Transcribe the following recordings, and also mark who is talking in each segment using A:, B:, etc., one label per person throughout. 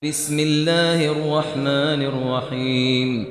A: بسم الله الرحمن الرحيم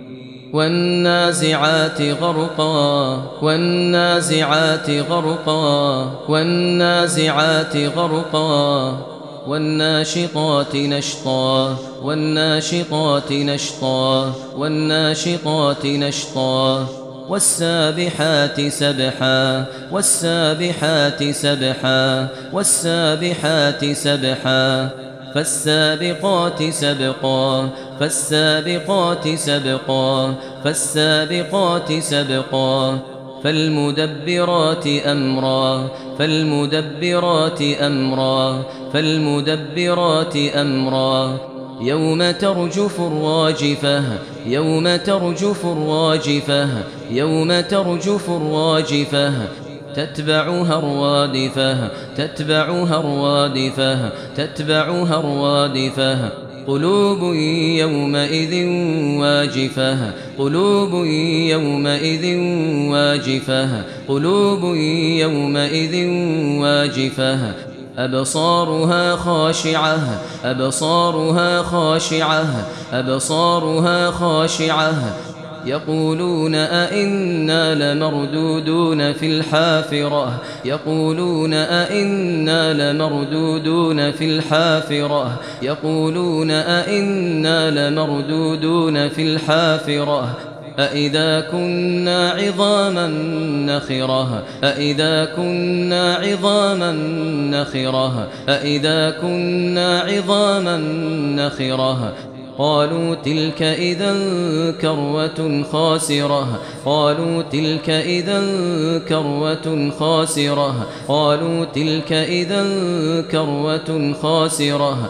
A: والنازعات غرقا والنازعات غرقا والنازعات غرقا والناشطات نشطا والناشطات نشطا والناشطات نشطا والسابحات سبحا والسابحات سبحا والسابحات سبحا فالسابقات سبقا فالسابقات سبقا فالسابقات سبقا فالمدبرات أمرا فالمدبرات أمرا فالمدبرات أمرا يوم ترجف الراجفة يوم ترجف الراجفة يوم ترجف الراجفة تتبعها الرادفة تتبعها الرادفة تتبعها الرادفة قلوب يومئذ واجفة قلوب يومئذ واجفة قلوب يومئذ واجفة أبصارها خاشعة أبصارها خاشعة أبصارها خاشعة يقولون أئنا لمردودون في الحافرة يقولون أئنا لمردودون في الحافرة يقولون أئنا لمردودون في الحافرة أإذا كنا عظاما نخرة أإذا كنا عظاما نخرة أإذا كنا عظاما نخرة قالوا تلك إذا كروة خاسرة قالوا تلك إذا كروة خاسرة قالوا تلك إذا كروة خاسرة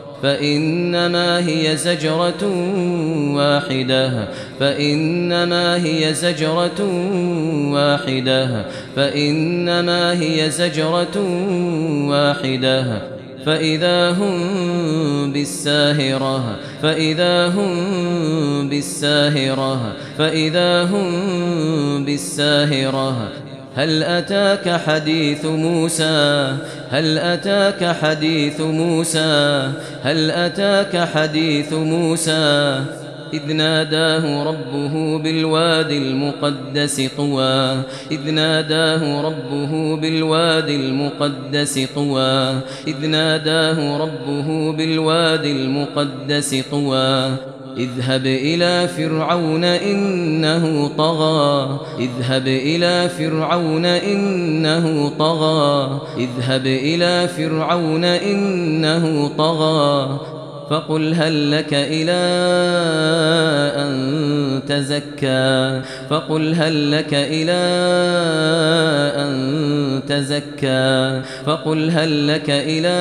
A: فإنما هي زجرة واحدة فإنما هي زجرة واحدة فإنما هي زجرة واحدة فإذا هم بالساهرة فإذا هم بالساهرة فإذا هم بالساهرة هل أتاك حديث موسى هل أتاك حديث موسى هل أتاك حديث موسى إذ ناداه ربه بالوادي المقدس طوى إذ ناداه ربه بالوادي المقدس طوى إذ ناداه ربه بالوادي المقدس طوى اذهب إلى فرعون إنه طغى اذهب إلى فرعون إنه طغى اذهب إلى فرعون إنه طغى فقل هل لك إلى أن تزكى فقل هل لك إلى أن تزكى فقل هل لك إلى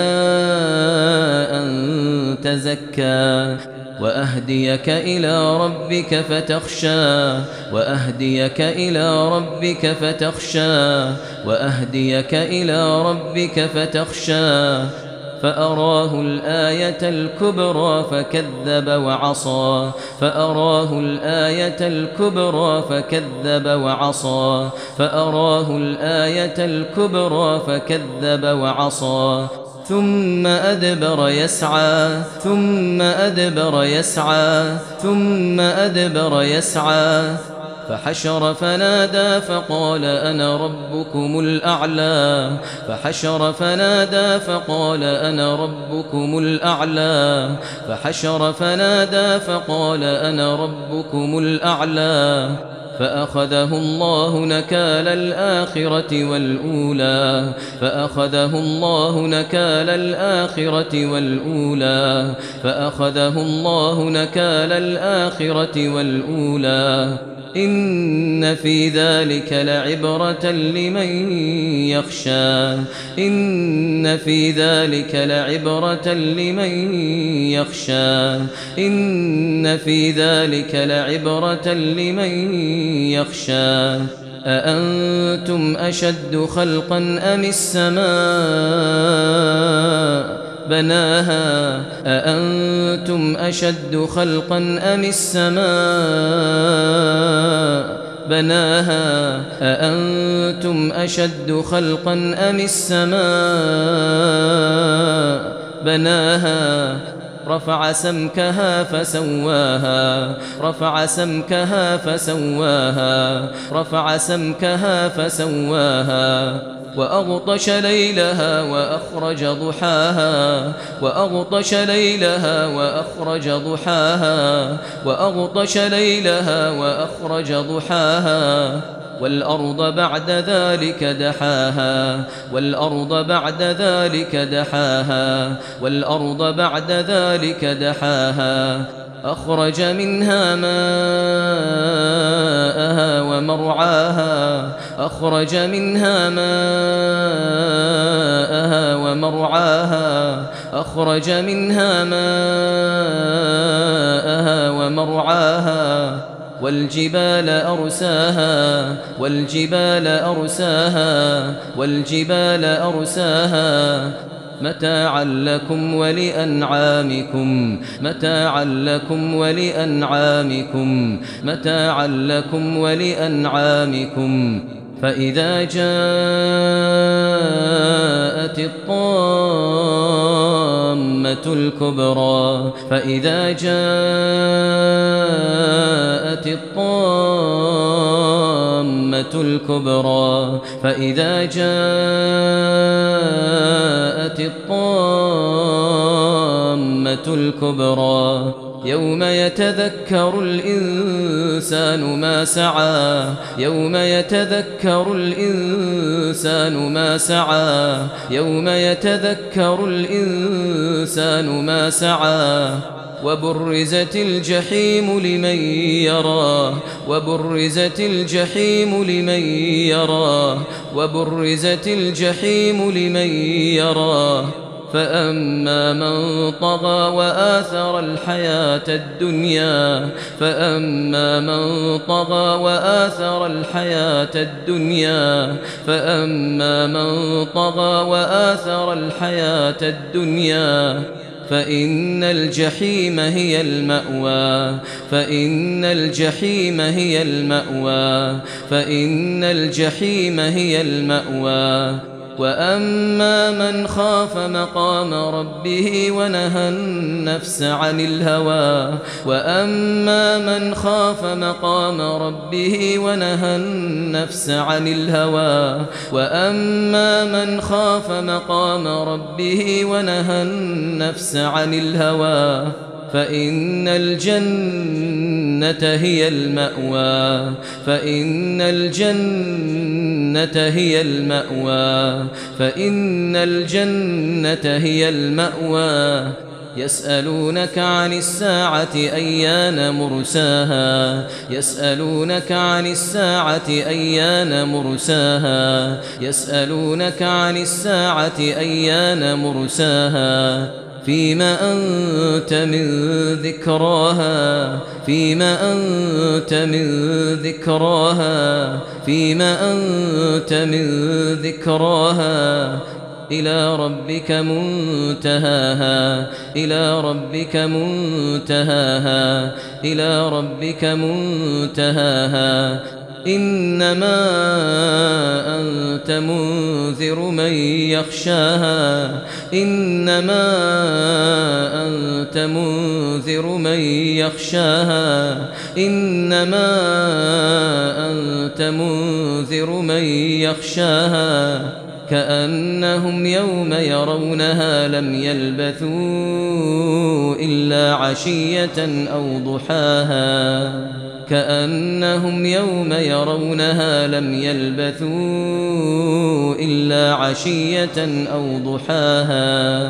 A: أن تزكى وأهديك إلى ربك فتخشى وأهديك إلى ربك فتخشى وأهديك إلى ربك فتخشى فأراه الآية الكبرى فكذب وعصى فأراه الآية الكبرى فكذب وعصى فأراه الآية الكبرى فكذب وعصى ثم أدبر يسعى ثم أدبر يسعى ثم أدبر يسعى فحشر فنادى فقال أنا ربكم الأعلى فحشر فنادى فقال أنا ربكم الأعلى فحشر فنادى فقال أنا ربكم الأعلى فأخذه الله نكال الآخرة والأولى فأخذه الله نكال الآخرة والأولى فأخذه الله نكال الآخرة والأولى إن في ذلك لعبرة لمن يخشى إن في ذلك لعبرة لمن يخشى إن في ذلك لعبرة لمن يخشى أأنتم أشد خلقا أم السماء بناها أأنتم أشد خلقا أم السماء بناها أأنتم أشد خلقا أم السماء بناها رفع سمكها فسواها رفع سمكها فسواها رفع سمكها فسواها وأغطش ليلها وأخرج ضحاها وأغطش ليلها وأخرج ضحاها وأغطش ليلها وأخرج ضحاها والأرض بعد ذلك دحاها والأرض بعد ذلك دحاها والأرض بعد ذلك دحاها أخرج منها ماءها ومرعاها أخرج منها ماءها ومرعاها أخرج منها ماءها ومرعاها والجبال أرساها والجبال أرساها والجبال أرساها متاعا لكم ولأنعامكم متاعا لكم ولأنعامكم متاعا لكم ولأنعامكم فإذا جاءت الطامة الكبرى فإذا جاءت الطامة الكبرى فإذا جاءت الطامة الكبرى يوم يتذكر الإنسان ما سعى يوم يتذكر الإنسان ما سعى يوم يتذكر الإنسان ما سعى وبرزت الجحيم لمن يراه وبرزت الجحيم لمن يراه وبرزت الجحيم لمن يراه فأما من طغى وآثر الحياة الدنيا فأما من طغى وآثر الحياة الدنيا فأما من طغى وآثر الحياة الدنيا فإن الجحيم هي المأوى فإن الجحيم هي المأوى فإن الجحيم هي المأوى وأما من خاف مقام ربه ونهى النفس عن الهوى وأما من خاف مقام ربه ونهى النفس عن الهوى وأما من خاف مقام ربه ونهى النفس عن الهوى فإن الجنة هي المأوى فإن الجنة هي المأوى فإن الجنة هي المأوى يسألونك عن الساعة أيان مرساها يسألونك عن الساعة أيان مرساها يسألونك عن الساعة أيان مرساها فيما أنت من ذكراها فيما أنت من ذكراها فيما أنت من ذكراها إلى ربك منتهاها إلى ربك منتهاها إلى ربك منتهاها إنما أنت منذر من يخشاها إنما أنت منذر من يخشاها إنما أنت منذر من يخشاها كأنهم يوم يرونها لم يلبثوا إلا عشية أو ضحاها كأنهم يوم يرونها لم يلبثوا إلا عشية أو ضحاها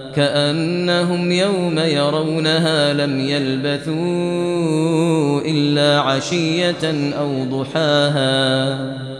A: كأنهم يوم يرونها لم يلبثوا إلا عشية أو ضحاها